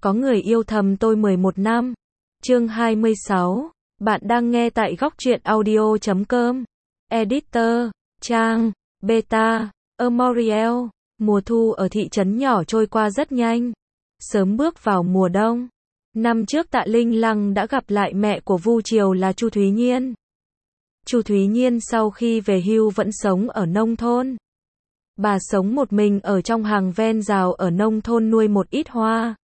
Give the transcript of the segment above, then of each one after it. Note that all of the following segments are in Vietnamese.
Có người yêu thầm tôi 11 năm. Chương 26. Bạn đang nghe tại góc truyện audio.com. Editor, Trang, Beta, Amoriel. Mùa thu ở thị trấn nhỏ trôi qua rất nhanh. Sớm bước vào mùa đông. Năm trước Tạ Linh Lăng đã gặp lại mẹ của Vu Triều là Chu Thúy Nhiên. Chu Thúy Nhiên sau khi về hưu vẫn sống ở nông thôn. Bà sống một mình ở trong hàng ven rào ở nông thôn, nuôi một ít hoa,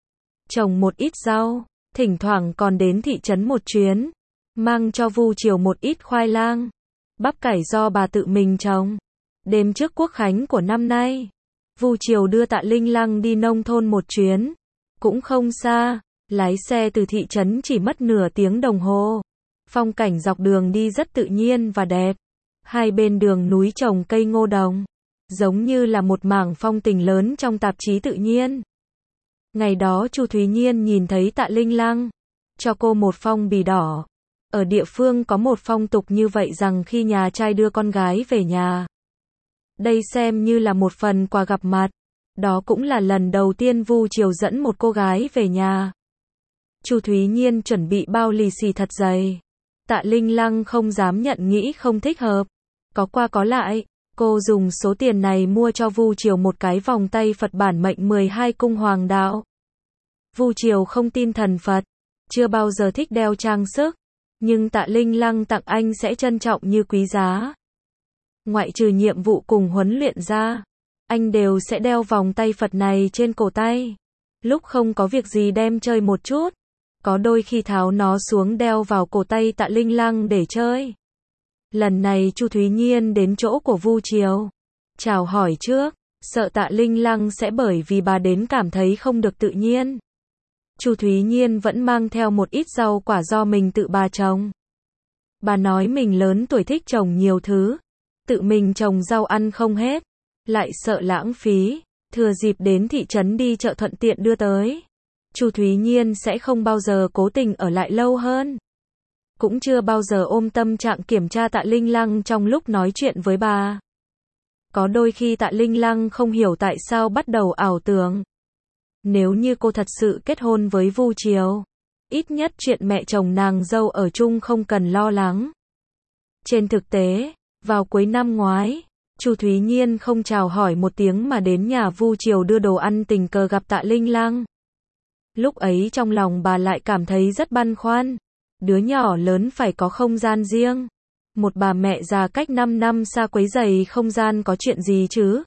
trồng một ít rau, thỉnh thoảng còn đến thị trấn một chuyến, mang cho Vu Triều một ít khoai lang, bắp cải do bà tự mình trồng. Đêm trước Quốc khánh của năm nay, Vu Triều đưa Tạ Linh Lăng đi nông thôn một chuyến, cũng không xa, lái xe từ thị trấn chỉ mất nửa tiếng đồng hồ. Phong cảnh dọc đường đi rất tự nhiên và đẹp. Hai bên đường núi trồng cây ngô đồng, giống như là một mảng phong tình lớn trong tạp chí tự nhiên. Ngày đó Chu Thúy Nhiên nhìn thấy Tạ Linh Lăng, cho cô một phong bì đỏ. Ở địa phương có một phong tục như vậy rằng khi nhà trai đưa con gái về nhà, đây xem như là một phần quà gặp mặt. Đó cũng là lần đầu tiên Vu Triều dẫn một cô gái về nhà. Chu Thúy Nhiên chuẩn bị bao lì xì thật dày. Tạ Linh Lăng không dám nhận, nghĩ không thích hợp. Có qua có lại, cô dùng số tiền này mua cho Vu Triều một cái vòng tay Phật bản mệnh 12 cung hoàng đạo. Vu Triều không tin thần Phật, chưa bao giờ thích đeo trang sức, nhưng Tạ Linh Lăng tặng anh sẽ trân trọng như quý giá. Ngoại trừ nhiệm vụ cùng huấn luyện ra, anh đều sẽ đeo vòng tay Phật này trên cổ tay. Lúc không có việc gì đem chơi một chút, có đôi khi tháo nó xuống đeo vào cổ tay Tạ Linh Lăng để chơi. Lần này Chu Thúy Nhiên đến chỗ của Vu Triều, chào hỏi trước, sợ Tạ Linh Lăng sẽ bởi vì bà đến cảm thấy không được tự nhiên. Chu Thúy Nhiên vẫn mang theo một ít rau quả do mình tự bà trồng. Bà nói mình lớn tuổi thích trồng nhiều thứ, tự mình trồng rau ăn không hết, lại sợ lãng phí, thừa dịp đến thị trấn đi chợ thuận tiện đưa tới. Chu Thúy Nhiên sẽ không bao giờ cố tình ở lại lâu hơn, cũng chưa bao giờ ôm tâm trạng kiểm tra Tạ Linh Lăng trong lúc nói chuyện với bà. Có đôi khi Tạ Linh Lăng không hiểu tại sao bắt đầu ảo tưởng, nếu như cô thật sự kết hôn với Vu Triều, ít nhất chuyện mẹ chồng nàng dâu ở chung không cần lo lắng. Trên thực tế, vào cuối năm ngoái, Chu Thúy Nhiên không chào hỏi một tiếng mà đến nhà Vu Triều đưa đồ ăn, tình cờ gặp Tạ Linh Lăng. Lúc ấy trong lòng bà lại cảm thấy rất băn khoăn. Đứa nhỏ lớn phải có không gian riêng. Một bà mẹ già cách 5 năm xa quấy rầy không gian có chuyện gì chứ?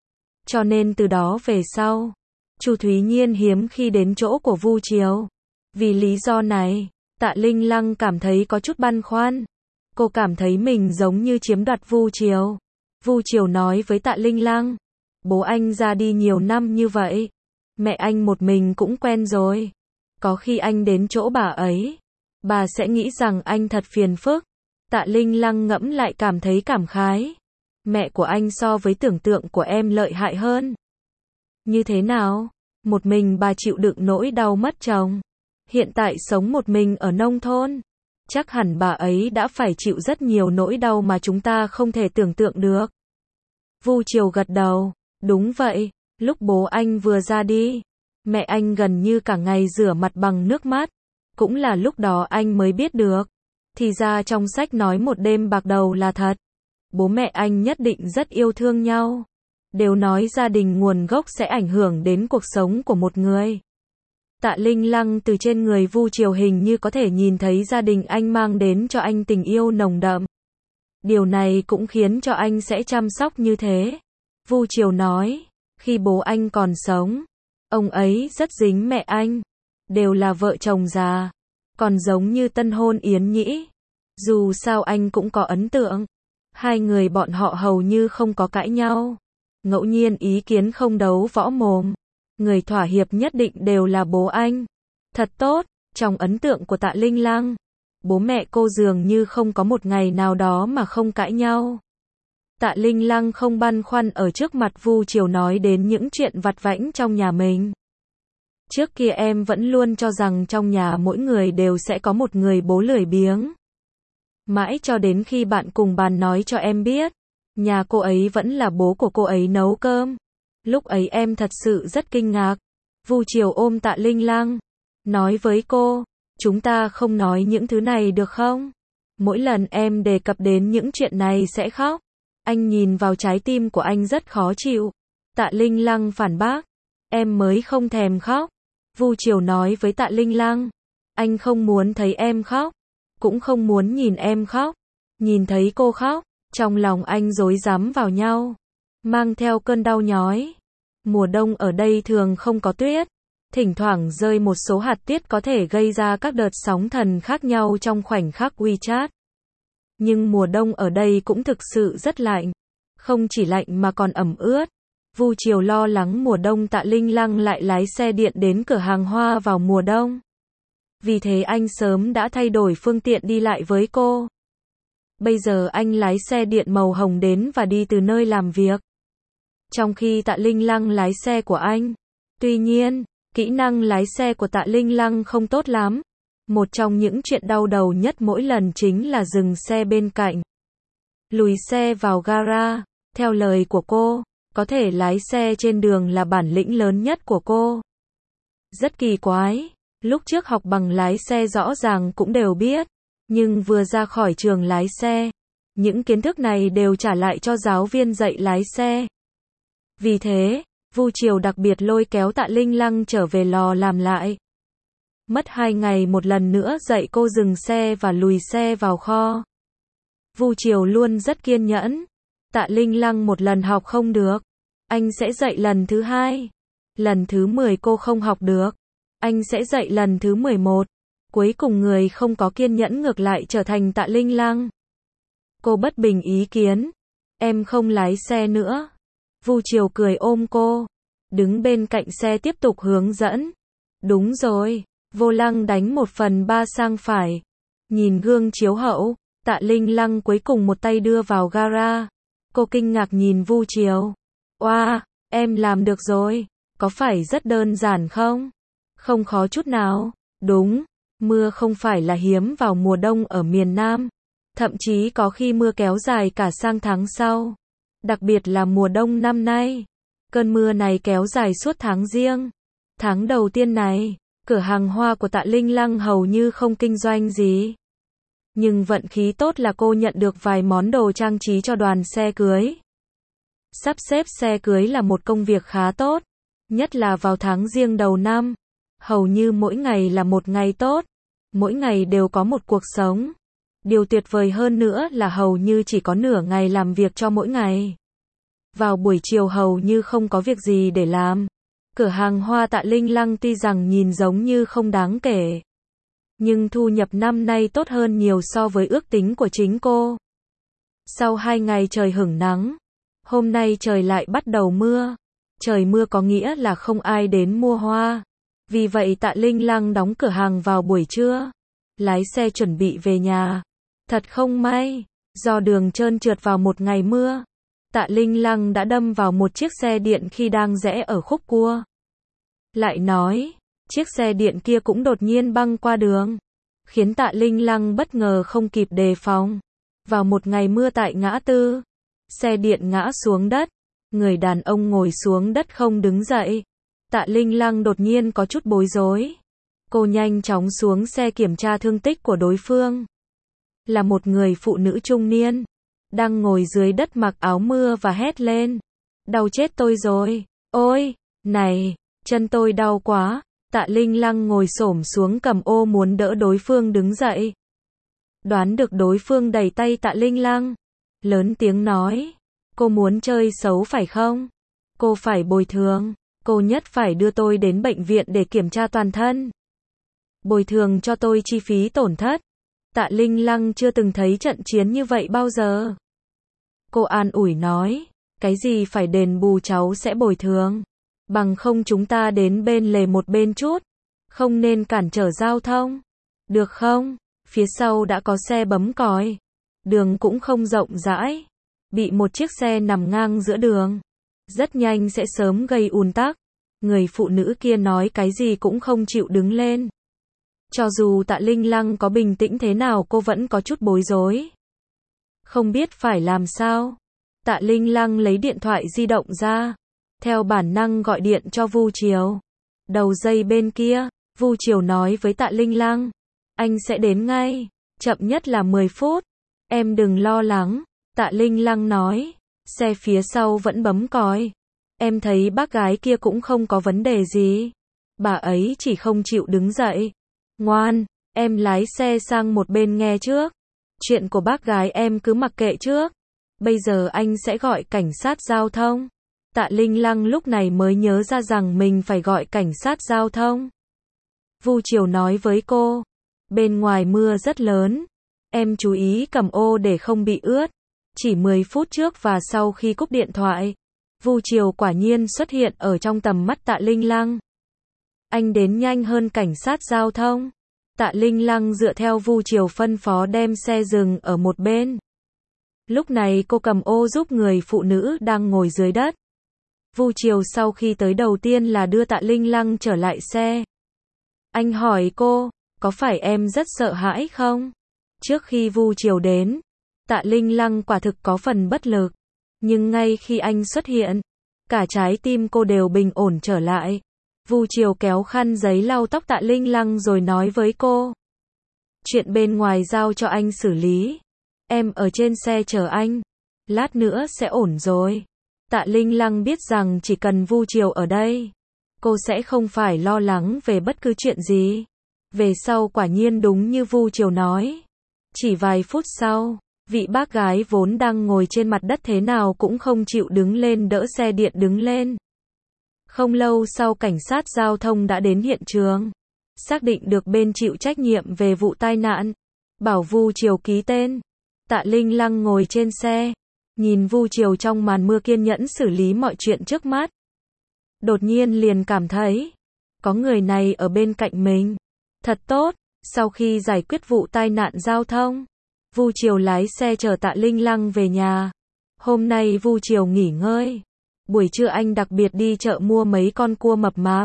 Cho nên từ đó về sau, Chu Thúy Nhiên hiếm khi đến chỗ của Vu Triều. Vì lý do này, Tạ Linh Lăng cảm thấy có chút băn khoăn. Cô cảm thấy mình giống như chiếm đoạt Vu Triều. Vu Triều nói với Tạ Linh Lăng, bố anh ra đi nhiều năm như vậy, mẹ anh một mình cũng quen rồi. Có khi anh đến chỗ bà ấy, bà sẽ nghĩ rằng anh thật phiền phức. Tạ Linh Lăng ngẫm lại cảm thấy cảm khái. Mẹ của anh so với tưởng tượng của em lợi hại hơn. Như thế nào? Một mình bà chịu đựng nỗi đau mất chồng. Hiện tại sống một mình ở nông thôn. Chắc hẳn bà ấy đã phải chịu rất nhiều nỗi đau mà chúng ta không thể tưởng tượng được. Vu Triều gật đầu. Đúng vậy, lúc bố anh vừa ra đi, mẹ anh gần như cả ngày rửa mặt bằng nước mắt. Cũng là lúc đó anh mới biết được, thì ra trong sách nói một đêm bạc đầu là thật. Bố mẹ anh nhất định rất yêu thương nhau. Đều nói gia đình nguồn gốc sẽ ảnh hưởng đến cuộc sống của một người. Tạ Linh Lăng từ trên người Vu Triều hình như có thể nhìn thấy gia đình anh mang đến cho anh tình yêu nồng đậm. Điều này cũng khiến cho anh sẽ chăm sóc như thế. Vu Triều nói, khi bố anh còn sống, ông ấy rất dính mẹ anh. Đều là vợ chồng già, còn giống như tân hôn yến nhĩ. Dù sao anh cũng có ấn tượng. Hai người bọn họ hầu như không có cãi nhau. Ngẫu nhiên ý kiến không đấu võ mồm. Người thỏa hiệp nhất định đều là bố anh. Thật tốt, trong ấn tượng của Tạ Linh Lăng, bố mẹ cô dường như không có một ngày nào đó mà không cãi nhau. Tạ Linh Lăng không băn khoăn ở trước mặt Vu Triều nói đến những chuyện vặt vãnh trong nhà mình. Trước kia em vẫn luôn cho rằng trong nhà mỗi người đều sẽ có một người bố lười biếng. Mãi cho đến khi bạn cùng bàn nói cho em biết, nhà cô ấy vẫn là bố của cô ấy nấu cơm. Lúc ấy em thật sự rất kinh ngạc. Vu Triều ôm Tạ Linh Lăng, nói với cô, chúng ta không nói những thứ này được không? Mỗi lần em đề cập đến những chuyện này sẽ khóc. Anh nhìn vào trái tim của anh rất khó chịu. Tạ Linh Lăng phản bác, em mới không thèm khóc. Vu Triều nói với Tạ Linh Lăng, anh không muốn thấy em khóc, cũng không muốn nhìn em khóc. Nhìn thấy cô khóc, trong lòng anh rối rắm vào nhau, mang theo cơn đau nhói. Mùa đông ở đây thường không có tuyết, thỉnh thoảng rơi một số hạt tuyết có thể gây ra các đợt sóng thần khác nhau trong khoảnh khắc WeChat. Nhưng mùa đông ở đây cũng thực sự rất lạnh, không chỉ lạnh mà còn ẩm ướt. Vu Triều lo lắng mùa đông Tạ Linh Lăng lại lái xe điện đến cửa hàng hoa vào mùa đông. Vì thế anh sớm đã thay đổi phương tiện đi lại với cô. Bây giờ anh lái xe điện màu hồng đến và đi từ nơi làm việc, trong khi Tạ Linh Lăng lái xe của anh. Tuy nhiên, kỹ năng lái xe của Tạ Linh Lăng không tốt lắm. Một trong những chuyện đau đầu nhất mỗi lần chính là dừng xe bên cạnh, lùi xe vào gara. Theo lời của cô, có thể lái xe trên đường là bản lĩnh lớn nhất của cô. Rất kỳ quái, lúc trước học bằng lái xe rõ ràng cũng đều biết, nhưng vừa ra khỏi trường lái xe, những kiến thức này đều trả lại cho giáo viên dạy lái xe. Vì thế, Vu Triều đặc biệt lôi kéo Tạ Linh Lăng trở về lò làm lại. Mất 2 ngày một lần nữa dạy cô dừng xe và lùi xe vào kho. Vu Triều luôn rất kiên nhẫn. Tạ Linh Lăng một lần học không được, anh sẽ dạy lần thứ 2. Lần thứ 10 cô không học được, anh sẽ dạy lần thứ 11. Cuối cùng người không có kiên nhẫn ngược lại trở thành Tạ Linh Lăng. Cô bất bình ý kiến, em không lái xe nữa. Vu Triều cười ôm cô, đứng bên cạnh xe tiếp tục hướng dẫn. Đúng rồi, vô lăng đánh 1/3 sang phải. Nhìn gương chiếu hậu, Tạ Linh Lăng cuối cùng một tay đưa vào gara. Cô kinh ngạc nhìn Vu Triều. Oa, em làm được rồi, có phải rất đơn giản không? Không khó chút nào. Đúng, mưa không phải là hiếm vào mùa đông ở miền Nam. Thậm chí có khi mưa kéo dài cả sang tháng sau. Đặc biệt là mùa đông năm nay. Cơn mưa này kéo dài suốt tháng Giêng. Tháng đầu tiên này, cửa hàng hoa của Tạ Linh Lăng hầu như không kinh doanh gì. Nhưng vận khí tốt là cô nhận được vài món đồ trang trí cho đoàn xe cưới. Sắp xếp xe cưới là một công việc khá tốt, nhất là vào tháng Giêng đầu năm. Hầu như mỗi ngày là một ngày tốt, mỗi ngày đều có một cuộc sống. Điều tuyệt vời hơn nữa là hầu như chỉ có nửa ngày làm việc cho mỗi ngày. Vào buổi chiều hầu như không có việc gì để làm. Cửa hàng hoa Tạ Linh Lăng tuy rằng nhìn giống như không đáng kể, nhưng thu nhập năm nay tốt hơn nhiều so với ước tính của chính cô. Sau 2 ngày trời hửng nắng, hôm nay trời lại bắt đầu mưa. Trời mưa có nghĩa là không ai đến mua hoa. Vì vậy Tạ Linh Lăng đóng cửa hàng vào buổi trưa, lái xe chuẩn bị về nhà. Thật không may, do đường trơn trượt vào một ngày mưa, Tạ Linh Lăng đã đâm vào một chiếc xe điện khi đang rẽ ở khúc cua. Lại nói, chiếc xe điện kia cũng đột nhiên băng qua đường, khiến Tạ Linh Lăng bất ngờ không kịp đề phòng. Vào một ngày mưa tại ngã tư, xe điện ngã xuống đất, người đàn ông ngồi xuống đất không đứng dậy. Tạ Linh Lăng đột nhiên có chút bối rối. Cô nhanh chóng xuống xe kiểm tra thương tích của đối phương. Là một người phụ nữ trung niên, đang ngồi dưới đất mặc áo mưa và hét lên. Đau chết tôi rồi, ôi, này, chân tôi đau quá. Tạ Linh Lăng ngồi xổm xuống cầm ô muốn đỡ đối phương đứng dậy. Đoán được đối phương đẩy tay Tạ Linh Lăng, lớn tiếng nói, cô muốn chơi xấu phải không? Cô phải bồi thường, cô nhất phải đưa tôi đến bệnh viện để kiểm tra toàn thân. Bồi thường cho tôi chi phí tổn thất. Tạ Linh Lăng chưa từng thấy trận chiến như vậy bao giờ. Cô an ủi nói, cái gì phải đền bù cháu sẽ bồi thường. Bằng không chúng ta đến bên lề một bên chút, không nên cản trở giao thông. Được không? Phía sau đã có xe bấm còi. Đường cũng không rộng rãi. Bị một chiếc xe nằm ngang giữa đường, rất nhanh sẽ sớm gây ùn tắc. Người phụ nữ kia nói cái gì cũng không chịu đứng lên. Cho dù Tạ Linh Lăng có bình tĩnh thế nào cô vẫn có chút bối rối. Không biết phải làm sao. Tạ Linh Lăng lấy điện thoại di động ra, theo bản năng gọi điện cho Vu Triều. Đầu dây bên kia, Vu Triều nói với Tạ Linh Lăng. Anh sẽ đến ngay, chậm nhất là 10 phút. Em đừng lo lắng, Tạ Linh Lăng nói. Xe phía sau vẫn bấm còi. Em thấy bác gái kia cũng không có vấn đề gì. Bà ấy chỉ không chịu đứng dậy. Ngoan, em lái xe sang một bên nghe trước. Chuyện của bác gái em cứ mặc kệ trước. Bây giờ anh sẽ gọi cảnh sát giao thông. Tạ Linh Lăng lúc này mới nhớ ra rằng mình phải gọi cảnh sát giao thông. Vu Triều nói với cô. Bên ngoài mưa rất lớn. Em chú ý cầm ô để không bị ướt. Chỉ 10 phút trước và sau khi cúp điện thoại, Vu Triều quả nhiên xuất hiện ở trong tầm mắt Tạ Linh Lăng. Anh đến nhanh hơn cảnh sát giao thông. Tạ Linh Lăng dựa theo Vu Triều phân phó đem xe dừng ở một bên. Lúc này cô cầm ô giúp người phụ nữ đang ngồi dưới đất. Vu Triều sau khi tới đầu tiên là đưa Tạ Linh Lăng trở lại xe. Anh hỏi cô, có phải em rất sợ hãi không? Trước khi Vu Triều đến, Tạ Linh Lăng quả thực có phần bất lực. Nhưng ngay khi anh xuất hiện, cả trái tim cô đều bình ổn trở lại. Vu Triều kéo khăn giấy lau tóc Tạ Linh Lăng rồi nói với cô. Chuyện bên ngoài giao cho anh xử lý. Em ở trên xe chờ anh. Lát nữa sẽ ổn rồi. Tạ Linh Lăng biết rằng chỉ cần Vu Triều ở đây, cô sẽ không phải lo lắng về bất cứ chuyện gì. Về sau quả nhiên đúng như Vu Triều nói. Chỉ vài phút sau, vị bác gái vốn đang ngồi trên mặt đất thế nào cũng không chịu đứng lên đỡ xe điện đứng lên. Không lâu sau cảnh sát giao thông đã đến hiện trường. Xác định được bên chịu trách nhiệm về vụ tai nạn. Bảo Vu Triều ký tên. Tạ Linh Lăng ngồi trên xe. Nhìn Vu Triều trong màn mưa kiên nhẫn xử lý mọi chuyện trước mắt. Đột nhiên liền cảm thấy. Có người này ở bên cạnh mình. Thật tốt. Sau khi giải quyết vụ tai nạn giao thông, Vu Triều lái xe chở Tạ Linh Lăng về nhà. Hôm nay Vu Triều nghỉ ngơi. Buổi trưa anh đặc biệt đi chợ mua mấy con cua mập mạp.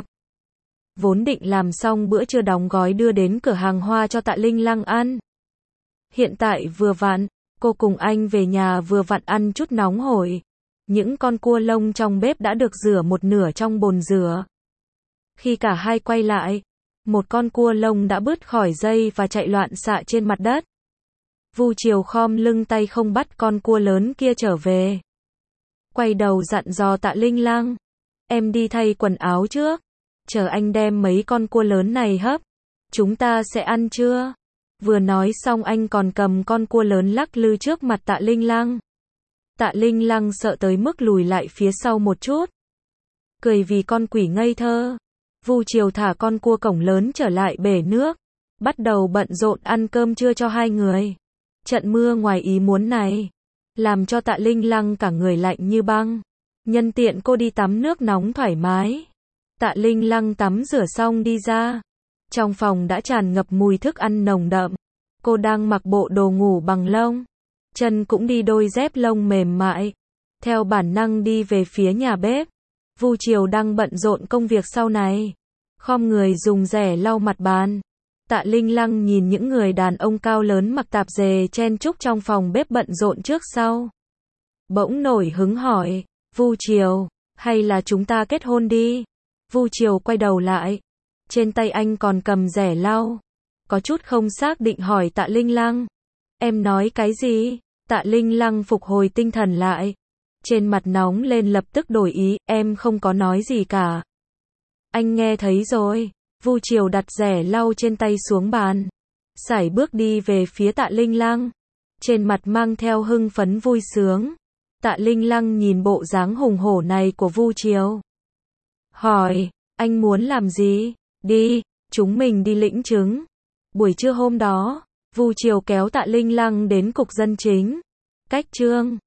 Vốn định làm xong bữa trưa đóng gói đưa đến cửa hàng hoa cho Tạ Linh Lăng ăn. Hiện tại vừa vặn, cô cùng anh về nhà vừa vặn ăn chút nóng hổi. Những con cua lông trong bếp đã được rửa một nửa trong bồn rửa. Khi cả hai quay lại, một con cua lông đã bứt khỏi dây và chạy loạn xạ trên mặt đất. Vu Triều khom lưng tay không bắt con cua lớn kia trở về. Quay đầu dặn dò Tạ Linh Lăng. Em đi thay quần áo trước. Chờ anh đem mấy con cua lớn này hấp. Chúng ta sẽ ăn trưa. Vừa nói xong anh còn cầm con cua lớn lắc lư trước mặt Tạ Linh Lăng. Tạ Linh Lăng sợ tới mức lùi lại phía sau một chút. Cười vì con quỷ ngây thơ. Vu Triều thả con cua cổng lớn trở lại bể nước. Bắt đầu bận rộn ăn cơm trưa cho hai người. Trận mưa ngoài ý muốn này làm cho Tạ Linh Lăng cả người lạnh như băng. Nhân tiện cô đi tắm nước nóng thoải mái. Tạ Linh Lăng tắm rửa xong đi ra. Trong phòng đã tràn ngập mùi thức ăn nồng đậm. Cô đang mặc bộ đồ ngủ bằng lông. Chân cũng đi đôi dép lông mềm mại. Theo bản năng đi về phía nhà bếp. Vu Triều đang bận rộn công việc sau này. Khom người dùng rẻ lau mặt bàn. Tạ Linh Lăng nhìn những người đàn ông cao lớn mặc tạp dề chen chúc trong phòng bếp bận rộn trước sau. Bỗng nổi hứng hỏi, Vu Triều, hay là chúng ta kết hôn đi? Vu Triều quay đầu lại. Trên tay anh còn cầm rẻ lau. Có chút không xác định hỏi Tạ Linh Lăng. Em nói cái gì? Tạ Linh Lăng phục hồi tinh thần lại. Trên mặt nóng lên lập tức đổi ý, em không có nói gì cả. Anh nghe thấy rồi. Vu Triều đặt rẻ lau trên tay xuống bàn. Sải bước đi về phía Tạ Linh Lăng. Trên mặt mang theo hưng phấn vui sướng. Tạ Linh Lăng nhìn bộ dáng hùng hổ này của Vu Triều. Hỏi, anh muốn làm gì? Đi, chúng mình đi lĩnh chứng. Buổi trưa hôm đó, Vu Triều kéo Tạ Linh Lăng đến cục dân chính. Cách trương.